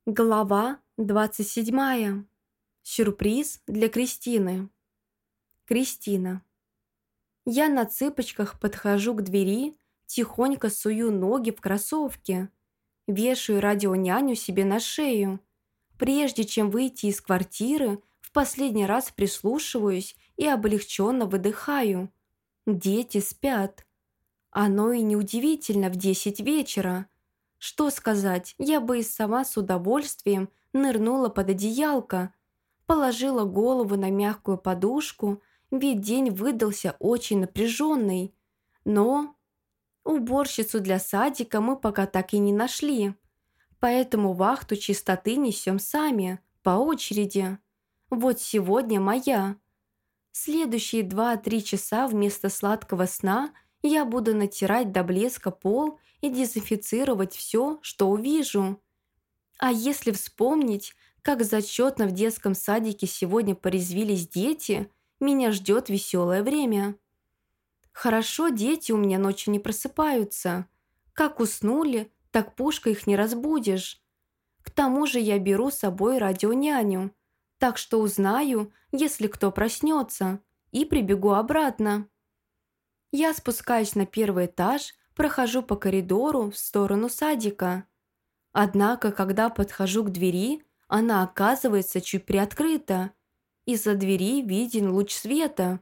Глава 27. Сюрприз для Кристины. Кристина. Я на цыпочках подхожу к двери, тихонько сую ноги в кроссовки, вешаю радионяню себе на шею. Прежде чем выйти из квартиры, в последний раз прислушиваюсь и облегченно выдыхаю. Дети спят. Оно и неудивительно в 10 вечера. Что сказать, я бы и сама с удовольствием нырнула под одеялко, положила голову на мягкую подушку, ведь день выдался очень напряженный. Но уборщицу для садика мы пока так и не нашли, поэтому вахту чистоты несем сами, по очереди. Вот сегодня моя. Следующие 2-3 часа вместо сладкого сна я буду натирать до блеска пол и дезинфицировать все, что увижу. А если вспомнить, как зачетно в детском садике сегодня порезвились дети, меня ждет веселое время. Хорошо, дети у меня ночью не просыпаются. Как уснули, так пушкой их не разбудишь. К тому же я беру с собой радионяню, так что узнаю, если кто проснется, и прибегу обратно. Я спускаюсь на первый этаж, прохожу по коридору в сторону садика. Однако, когда подхожу к двери, она оказывается чуть приоткрыта. Из-за двери виден луч света.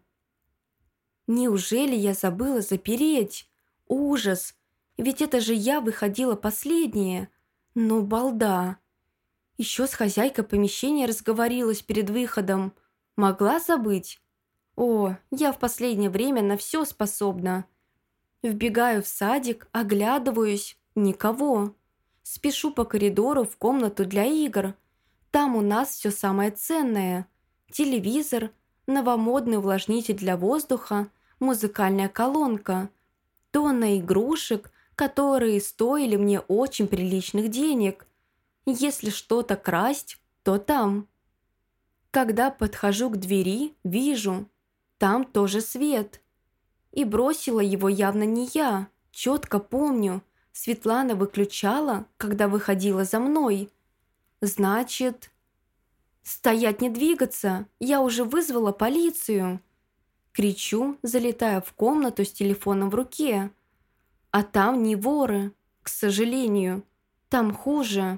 Неужели я забыла запереть? Ужас! Ведь это же я выходила последняя. Ну, балда! Еще с хозяйкой помещения разговорилась перед выходом. Могла забыть? О, я в последнее время на все способна. Вбегаю в садик, оглядываюсь. Никого. Спешу по коридору в комнату для игр. Там у нас все самое ценное. Телевизор, новомодный увлажнитель для воздуха, музыкальная колонка. Тонна игрушек, которые стоили мне очень приличных денег. Если что-то красть, то там. Когда подхожу к двери, вижу, там тоже свет. И бросила его явно не я, четко помню. Светлана выключала, когда выходила за мной. Значит... «Стоять, не двигаться! Я уже вызвала полицию!» Кричу, залетая в комнату с телефоном в руке. А там не воры, к сожалению. Там хуже.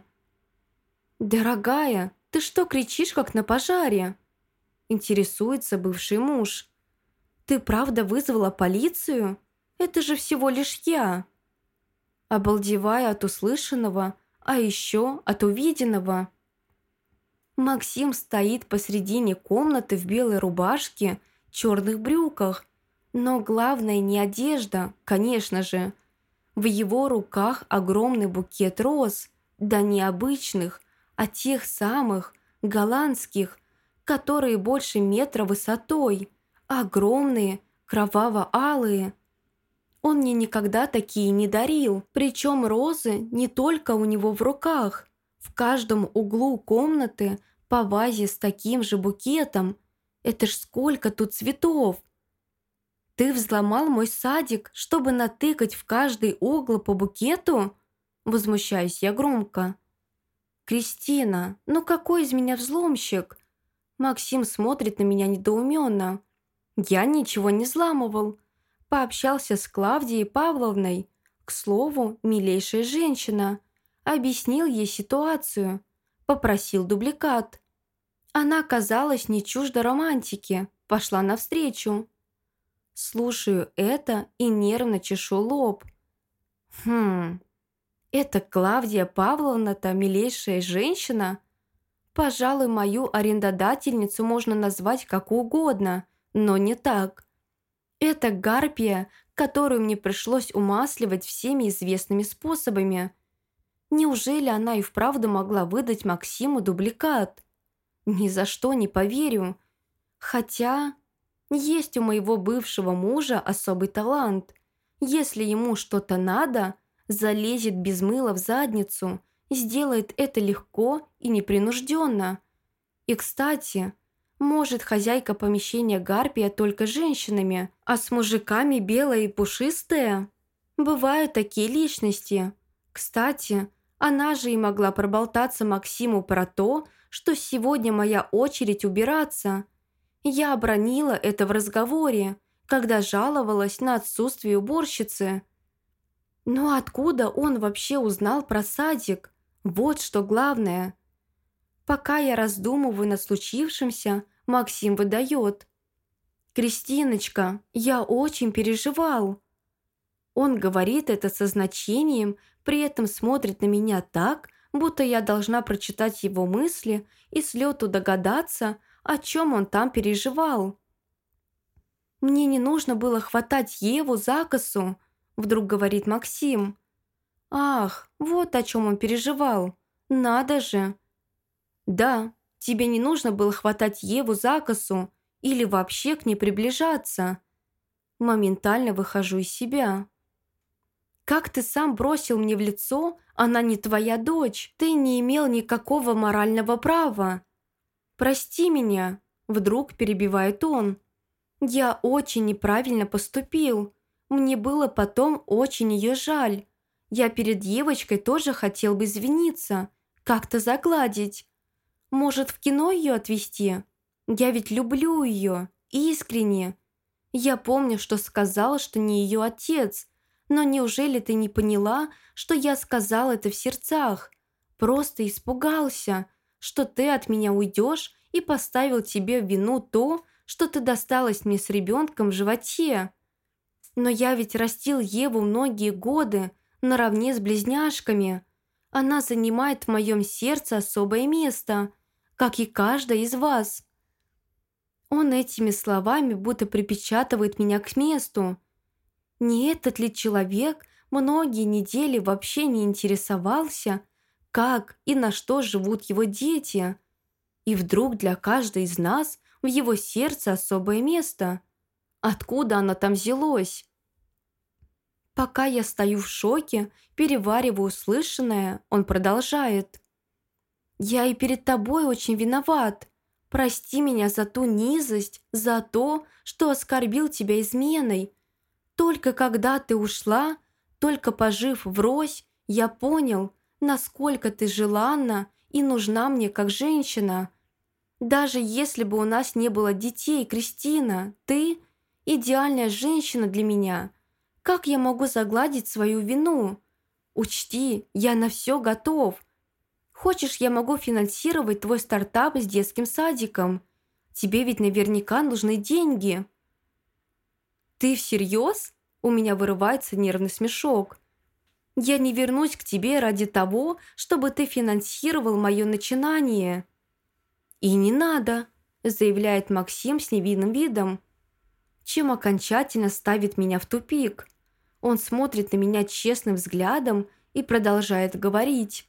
«Дорогая, ты что кричишь, как на пожаре?» Интересуется бывший муж. «Ты правда вызвала полицию? Это же всего лишь я!» Обалдевая от услышанного, а еще от увиденного. Максим стоит посредине комнаты в белой рубашке, черных брюках. Но главное не одежда, конечно же. В его руках огромный букет роз, да не обычных, а тех самых, голландских, которые больше метра высотой, огромные, кроваво-алые. Он мне никогда такие не дарил, причем розы не только у него в руках. В каждом углу комнаты по вазе с таким же букетом. Это ж сколько тут цветов! «Ты взломал мой садик, чтобы натыкать в каждый угол по букету?» Возмущаюсь я громко. «Кристина, ну какой из меня взломщик?» Максим смотрит на меня недоуменно. «Я ничего не взламывал. Пообщался с Клавдией Павловной. К слову, милейшая женщина. Объяснил ей ситуацию. Попросил дубликат. Она казалась не чужда романтики. Пошла навстречу». Слушаю это и нервно чешу лоб. Это Клавдия Павловна-то милейшая женщина? Пожалуй, мою арендодательницу можно назвать как угодно, но не так. Это гарпия, которую мне пришлось умасливать всеми известными способами. Неужели она и вправду могла выдать Максиму дубликат? Ни за что не поверю. Хотя есть у моего бывшего мужа особый талант. Если ему что-то надо, залезет без мыла в задницу, сделает это легко и непринужденно. И, кстати, может, хозяйка помещения гарпия только с женщинами, а с мужиками белая и пушистая? Бывают такие личности. Кстати, Она же и могла проболтаться Максиму про то, что сегодня моя очередь убираться. Я обронила это в разговоре, когда жаловалась на отсутствие уборщицы. Но откуда он вообще узнал про садик? Вот что главное. Пока я раздумываю над случившимся, Максим выдает: «Кристиночка, я очень переживал». Он говорит это со значением, при этом смотрит на меня так, будто я должна прочитать его мысли и с лету догадаться, о чем он там переживал. «Мне не нужно было хватать Еву за косу», — вдруг говорит Максим. «Ах, вот о чем он переживал. Надо же». «Да, тебе не нужно было хватать Еву за косу или вообще к ней приближаться». Моментально выхожу из себя. «Как ты сам бросил мне в лицо, она не твоя дочь, ты не имел никакого морального права». «Прости меня», — вдруг перебивает он. «Я очень неправильно поступил. Мне было потом очень ее жаль. Я перед девочкой тоже хотел бы извиниться, как-то загладить. Может, в кино ее отвезти? Я ведь люблю ее, искренне. Я помню, что сказал, что не ее отец, но неужели ты не поняла, что я сказал это в сердцах? Просто испугался, что ты от меня уйдешь и поставил тебе в вину то, что ты досталась мне с ребенком в животе. Но я ведь растил Еву многие годы наравне с близняшками. Она занимает в моем сердце особое место, как и каждая из вас». Он этими словами будто припечатывает меня к месту. Не этот ли человек многие недели вообще не интересовался, как и на что живут его дети? И вдруг для каждой из нас в его сердце особое место. Откуда оно там взялось? Пока я стою в шоке, перевариваю услышанное, он продолжает. «Я и перед тобой очень виноват. Прости меня за ту низость, за то, что оскорбил тебя изменой. Только когда ты ушла, только пожив врозь, я понял, насколько ты желанна и нужна мне как женщина. Даже если бы у нас не было детей, Кристина, ты – идеальная женщина для меня. Как я могу загладить свою вину? Учти, я на все готов. Хочешь, я могу финансировать твой стартап с детским садиком? Тебе ведь наверняка нужны деньги». «Ты всерьез?» У меня вырывается нервный смешок. «Я не вернусь к тебе ради того, чтобы ты финансировал мое начинание». «И не надо», заявляет Максим с невинным видом, чем окончательно ставит меня в тупик. Он смотрит на меня честным взглядом и продолжает говорить.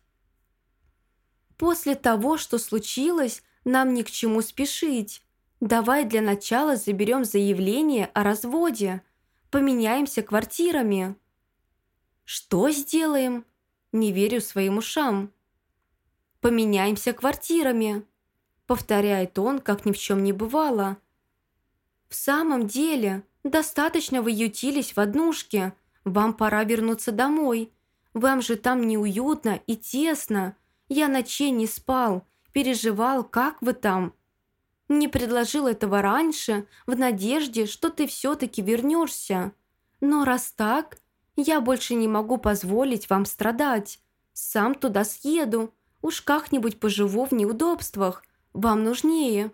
«После того, что случилось, нам ни к чему спешить. Давай для начала заберем заявление о разводе. Поменяемся квартирами». «Что сделаем?» Не верю своим ушам. «Поменяемся квартирами», повторяет он, как ни в чем не бывало. «В самом деле, достаточно вы ютились в однушке. Вам пора вернуться домой. Вам же там неуютно и тесно. Я ночей не спал, переживал, как вы там. Не предложил этого раньше, в надежде, что ты все-таки вернешься. Но раз так, я больше не могу позволить вам страдать. Сам туда съеду, уж как-нибудь поживу в неудобствах. Вам нужнее».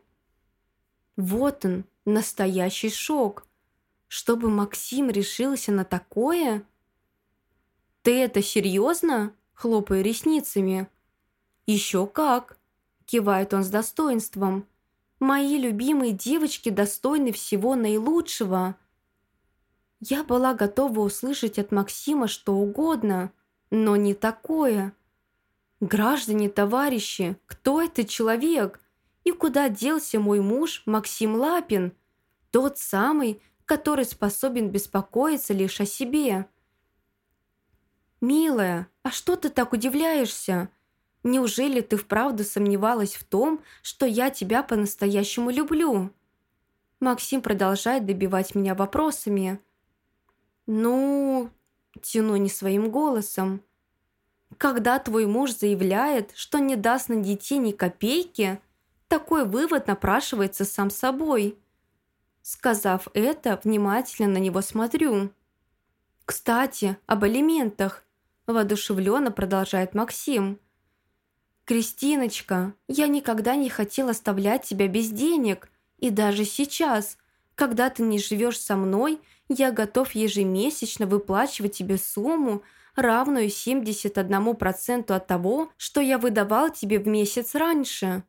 Вот он, настоящий шок. Чтобы Максим решился на такое? «Ты это серьезно?» – хлопаю ресницами. «Еще как!» – кивает он с достоинством. «Мои любимые девочки достойны всего наилучшего». Я была готова услышать от Максима что угодно, но не такое. «Граждане, товарищи, кто этот человек? И куда делся мой муж Максим Лапин? Тот самый, который способен беспокоиться лишь о себе». «Милая, а что ты так удивляешься? Неужели ты вправду сомневалась в том, что я тебя по-настоящему люблю?» Максим продолжает добивать меня вопросами. «Ну...» – тяну не своим голосом. Когда твой муж заявляет, что не даст на детей ни копейки, такой вывод напрашивается сам собой. Сказав это, внимательно на него смотрю. «Кстати, об алиментах», – воодушевленно продолжает Максим. «Кристиночка, я никогда не хотел оставлять тебя без денег, и даже сейчас, когда ты не живешь со мной, я готов ежемесячно выплачивать тебе сумму, равную 71% от того, что я выдавал тебе в месяц раньше».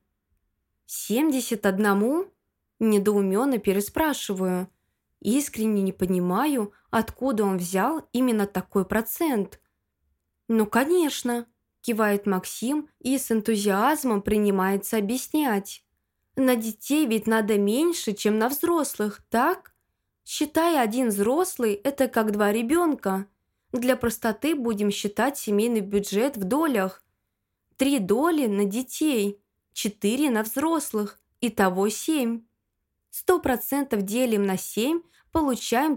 71? Недоуменно переспрашиваю. Искренне не понимаю, откуда он взял именно такой процент. «Ну, конечно», – кивает Максим и с энтузиазмом принимается объяснять. «На детей ведь надо меньше, чем на взрослых, так? Считай, один взрослый – это как 2 ребенка. Для простоты будем считать семейный бюджет в долях. 3 доли на детей, 4 на взрослых, итого 7. 100% делим на 7, получаем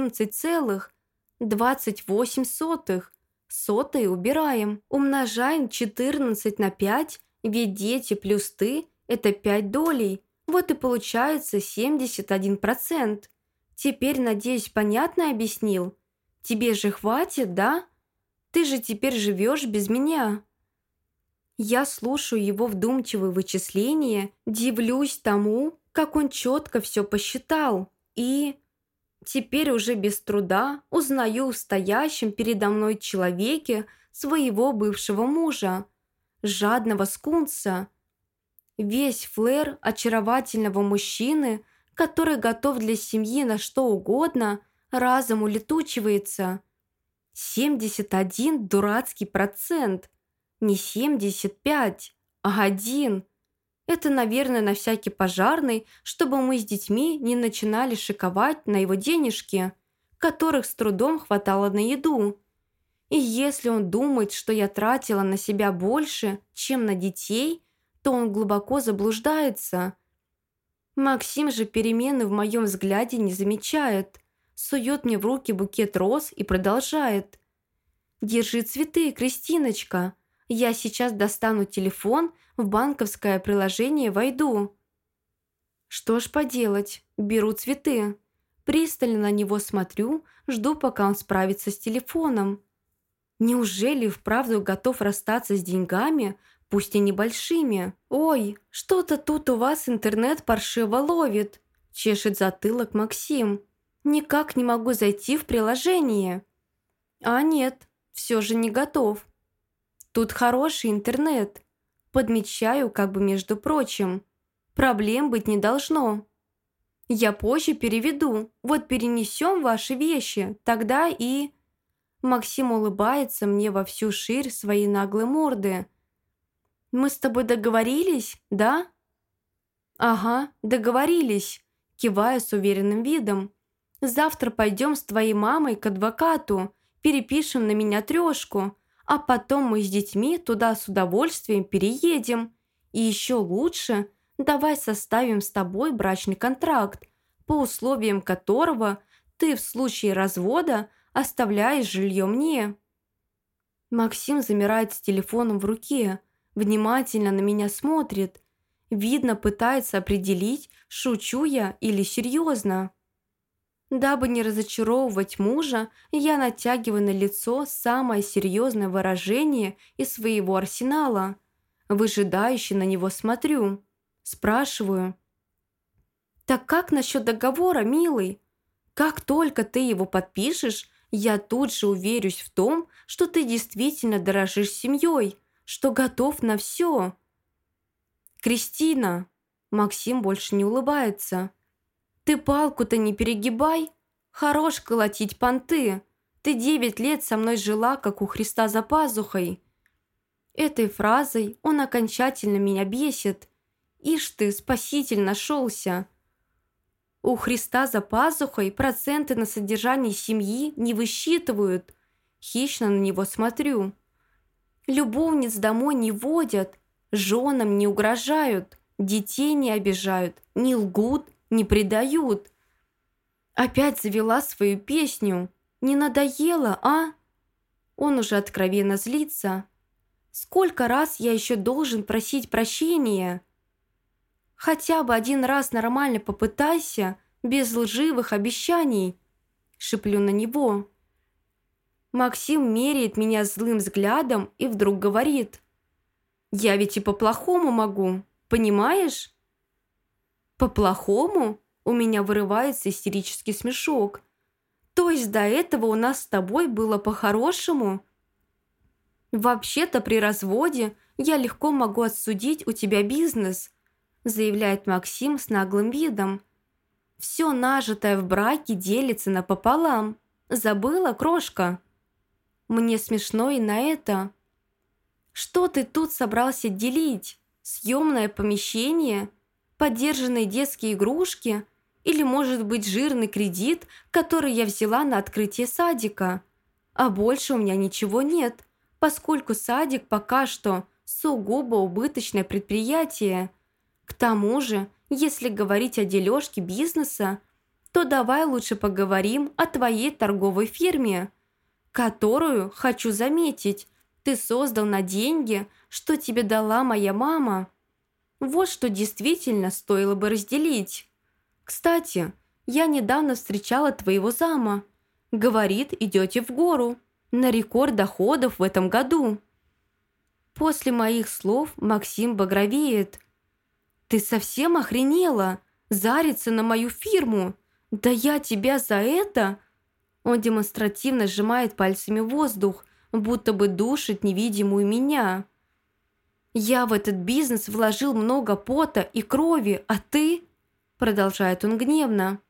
14,28. Сотые убираем. Умножаем 14 на 5, ведь дети плюс ты – это 5 долей. Вот и получается 71%. Теперь, надеюсь, понятно объяснил? Тебе же хватит, да? Ты же теперь живешь без меня». Я слушаю его вдумчивые вычисления, дивлюсь тому, как он четко все посчитал, и теперь уже без труда узнаю в стоящем передо мной человеке своего бывшего мужа, жадного скунса. Весь флер очаровательного мужчины, который готов для семьи на что угодно, разом улетучивается. 71 дурацкий процент. Не 75, а 1. Это, наверное, на всякий пожарный, чтобы мы с детьми не начинали шиковать на его денежки, которых с трудом хватало на еду. И если он думает, что я тратила на себя больше, чем на детей, то он глубоко заблуждается. Максим же перемены в моем взгляде не замечает, сует мне в руки букет роз и продолжает. «Держи цветы, Кристиночка. Я сейчас достану телефон, в банковское приложение войду». Что ж поделать, беру цветы. Пристально на него смотрю, жду, пока он справится с телефоном. Неужели вправду готов расстаться с деньгами, пусть и небольшими? «Ой, что-то тут у вас интернет паршиво ловит», – чешет затылок Максим. «Никак не могу зайти в приложение». «А нет, все же не готов. Тут хороший интернет. Подмечаю, как бы между прочим. Проблем быть не должно. Я позже переведу. Вот перенесем ваши вещи, тогда и...» Максим улыбается мне во всю ширь своей наглой морды. «Мы с тобой договорились, да?» «Ага, договорились», киваю с уверенным видом. «Завтра пойдем с твоей мамой к адвокату, перепишем на меня 3, а потом мы с детьми туда с удовольствием переедем. И еще лучше, давай составим с тобой брачный контракт, по условиям которого ты в случае развода оставляешь жилье мне». Максим замирает с телефоном в руке, внимательно на меня смотрит. Видно, пытается определить, шучу я или серьезно. Дабы не разочаровывать мужа, я натягиваю на лицо самое серьезное выражение из своего арсенала. Выжидающе на него смотрю. Спрашиваю. «Так как насчет договора, милый? Как только ты его подпишешь, я тут же уверюсь в том, что ты действительно дорожишь семьей, что готов на все». «Кристина!» Максим больше не улыбается. «Ты палку-то не перегибай. Хорош колотить понты. Ты 9 лет со мной жила, как у Христа за пазухой». Этой фразой он окончательно меня бесит. Ишь ты, спаситель нашелся. У Христа за пазухой проценты на содержание семьи не высчитывают. Хищно на него смотрю. Любовниц домой не водят, женам не угрожают, детей не обижают, не лгут, не предают. Опять завела свою песню. Не надоело, а? Он уже откровенно злится, Сколько раз я еще должен просить прощения? Хотя бы один раз нормально попытайся, без лживых обещаний. Шиплю на него. Максим меряет меня злым взглядом и вдруг говорит. Я ведь и по-плохому могу, понимаешь? По-плохому? У меня вырывается истерический смешок. То есть до этого у нас с тобой было по-хорошему? Вообще-то при разводе я легко могу отсудить у тебя бизнес, заявляет Максим с наглым видом. Все нажитое в браке делится напополам. Забыла, крошка? Мне смешно и на это. Что ты тут собрался делить? Съемное помещение? Подержанные детские игрушки? Или, может быть, жирный кредит, который я взяла на открытие садика? А больше у меня ничего нет, поскольку садик пока что сугубо убыточное предприятие. К тому же, если говорить о дележке бизнеса, то давай лучше поговорим о твоей торговой фирме, которую, хочу заметить, ты создал на деньги, что тебе дала моя мама. Вот что действительно стоило бы разделить. Кстати, я недавно встречала твоего зама. Говорит, идете в гору. На рекорд доходов в этом году. После моих слов Максим багровеет. Ты совсем охренела? Зариться на мою фирму? Да я тебя за это... Он демонстративно сжимает пальцами воздух, будто бы душит невидимую меня. Я в этот бизнес вложил много пота и крови, а ты... Продолжает он гневно.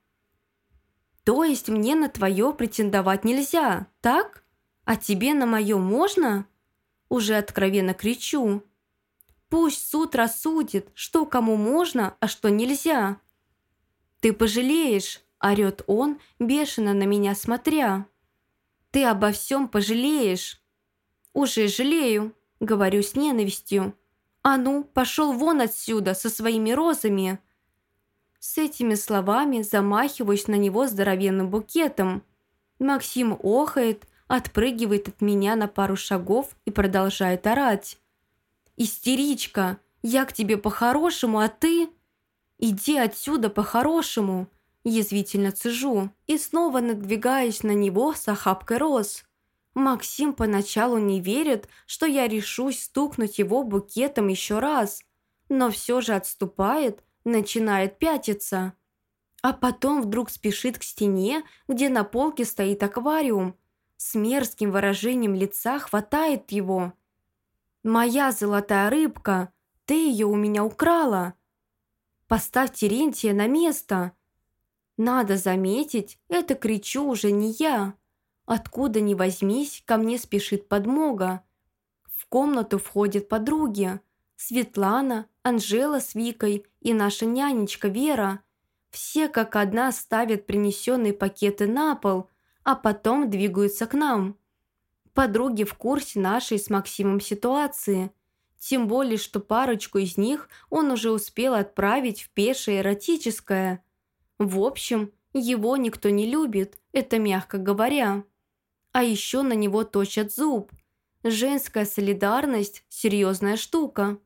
То есть мне на твое претендовать нельзя, так? А тебе на мое можно? Уже откровенно кричу. Пусть суд рассудит, что кому можно, а что нельзя. Ты пожалеешь, орет он, бешено на меня смотря. Ты обо всем пожалеешь. Уже жалею, говорю с ненавистью. А ну, пошел вон отсюда со своими розами. С этими словами замахиваюсь на него здоровенным букетом. Максим охает, отпрыгивает от меня на пару шагов и продолжает орать. «Истеричка, я к тебе по-хорошему, а ты...» «Иди отсюда по-хорошему», язвительно цежу и снова надвигаюсь на него с охапкой роз. Максим поначалу не верит, что я решусь стукнуть его букетом еще раз, но все же отступает, начинает пятиться. А потом вдруг спешит к стене, где на полке стоит аквариум. С мерзким выражением лица хватает его. «Моя золотая рыбка, ты ее у меня украла. Поставь Терентия на место». Надо заметить, это кричу уже не я. Откуда ни возьмись, ко мне спешит подмога. В комнату входят подруги. Светлана, Анжела с Викой и наша нянечка Вера. Все как одна ставят принесенные пакеты на пол, а потом двигаются к нам. Подруги в курсе нашей с Максимом ситуации. Тем более, что парочку из них он уже успел отправить в пешее эротическое. В общем, его никто не любит, это мягко говоря. А еще на него точат зуб. Женская солидарность – серьезная штука.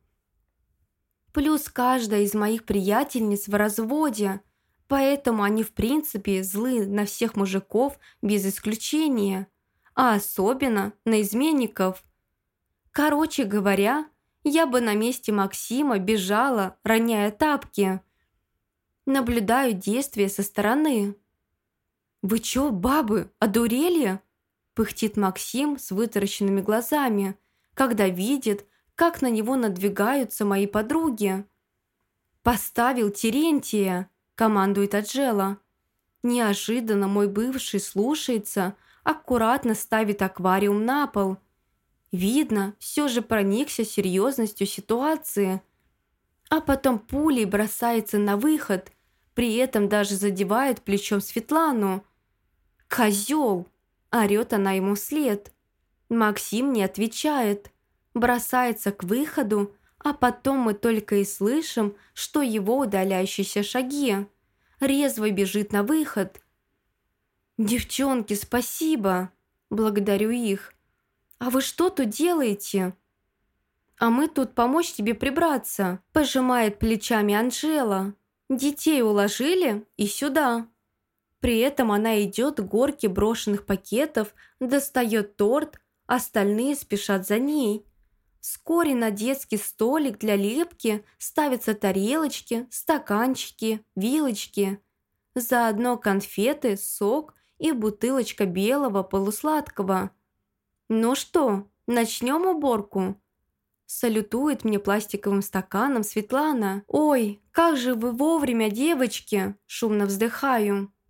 Плюс каждая из моих приятельниц в разводе, поэтому они в принципе злы на всех мужиков без исключения, а особенно на изменников. Короче говоря, я бы на месте Максима бежала, роняя тапки. Наблюдаю действия со стороны. «Вы чё, бабы, одурели?» – пыхтит Максим с вытаращенными глазами, когда видит, как на него надвигаются мои подруги. «Поставил Терентия!» – командует Анжела. Неожиданно мой бывший слушается, аккуратно ставит аквариум на пол. Видно, все же проникся серьезностью ситуации. А потом пулей бросается на выход, при этом даже задевает плечом Светлану. «Козел!» – орёт она ему вслед. Максим не отвечает, бросается к выходу, а потом мы только и слышим, что его удаляющиеся шаги. Резво бежит на выход. «Девчонки, спасибо!» – благодарю их. «А вы что тут делаете?» «А мы тут помочь тебе прибраться», – пожимает плечами Анжела. «Детей уложили и сюда». При этом она идет к горке брошенных пакетов, достает торт, остальные спешат за ней. Вскоре на детский столик для лепки ставятся тарелочки, стаканчики, вилочки. Заодно конфеты, сок и бутылочка белого полусладкого. «Ну что, начнем уборку?» Салютует мне пластиковым стаканом Светлана. «Ой, как же вы вовремя, девочки!» Шумно вздыхаю.